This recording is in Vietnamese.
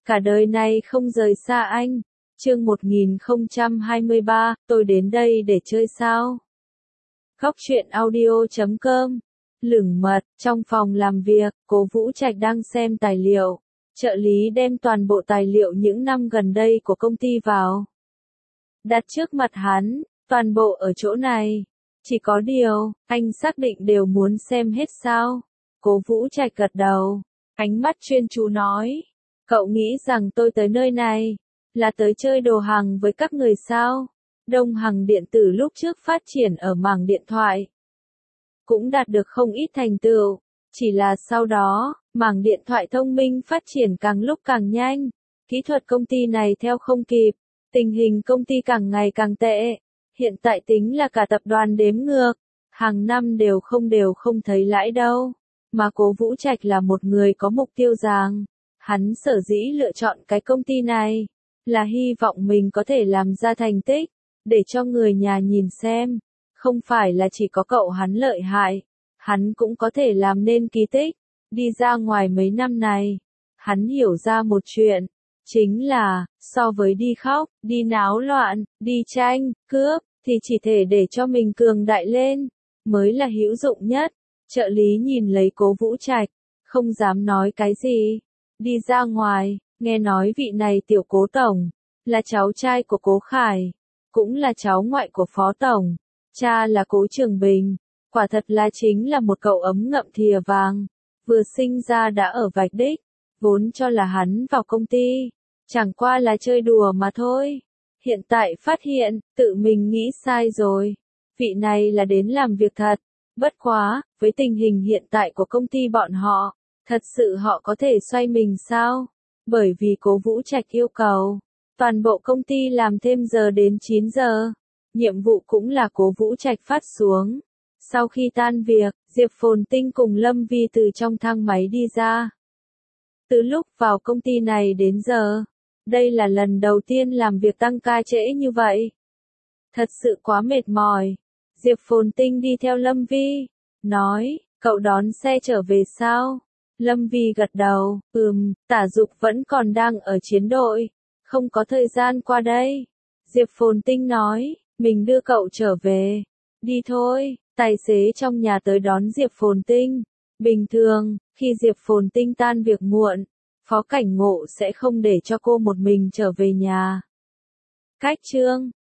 cả đời này không rời xa anh. Chương 1023, tôi đến đây để chơi sao? Góc truyện audio.com. Lửng mật, trong phòng làm việc, Cố Vũ Trạch đang xem tài liệu. Trợ lý đem toàn bộ tài liệu những năm gần đây của công ty vào. Đặt trước mặt hắn, toàn bộ ở chỗ này. Chỉ có điều, anh xác định đều muốn xem hết sao? Cố Vũ Trạch gật đầu, ánh mắt chuyên chú nói. Cậu nghĩ rằng tôi tới nơi này, là tới chơi đồ hàng với các người sao? Đông Hằng Điện tử lúc trước phát triển ở mảng điện thoại, cũng đạt được không ít thành tựu. Chỉ là sau đó, mảng điện thoại thông minh phát triển càng lúc càng nhanh. Kỹ thuật công ty này theo không kịp. Tình hình công ty càng ngày càng tệ. Hiện tại tính là cả tập đoàn đếm ngược. Hàng năm đều không thấy lãi đâu. Mà Cố Vũ Trạch là một người có mục tiêu ràng. Hắn sở dĩ lựa chọn cái công ty này, là hy vọng mình có thể làm ra thành tích, để cho người nhà nhìn xem. Không phải là chỉ có cậu hắn lợi hại, hắn cũng có thể làm nên kỳ tích. Đi ra ngoài mấy năm này, hắn hiểu ra một chuyện, chính là, so với đi khóc, đi náo loạn, đi tranh, cướp, thì chỉ thể để cho mình cường đại lên, mới là hữu dụng nhất. Trợ lý nhìn lấy Cố Vũ Trạch, không dám nói cái gì. Đi ra ngoài, nghe nói vị này tiểu Cố tổng, là cháu trai của Cố Khải, cũng là cháu ngoại của Phó tổng. Cha là Cố Trường Bình, quả thật là chính là một cậu ấm ngậm thìa vàng, vừa sinh ra đã ở vạch đích, vốn cho là hắn vào công ty, chẳng qua là chơi đùa mà thôi. Hiện tại phát hiện, tự mình nghĩ sai rồi, vị này là đến làm việc thật, bất quá, với tình hình hiện tại của công ty bọn họ, thật sự họ có thể xoay mình sao? Bởi vì Cố Vũ Trạch yêu cầu, toàn bộ công ty làm thêm giờ đến 9 giờ. Nhiệm vụ cũng là Cố Vũ Trạch phát xuống. Sau khi tan việc, Diệp Phồn Tinh cùng Lâm Vi từ trong thang máy đi ra. Từ lúc vào công ty này đến giờ, đây là lần đầu tiên làm việc tăng ca trễ như vậy. Thật sự quá mệt mỏi. Diệp Phồn Tinh đi theo Lâm Vi, nói, cậu đón xe trở về sao? Lâm Vi gật đầu, Tả Dục vẫn còn đang ở chiến đội, không có thời gian qua đây. Diệp Phồn Tinh nói, mình đưa cậu trở về. Đi thôi, tài xế trong nhà tới đón Diệp Phồn Tinh. Bình thường, khi Diệp Phồn Tinh tan việc muộn, Phó Cảnh Ngộ sẽ không để cho cô một mình trở về nhà. Cách chương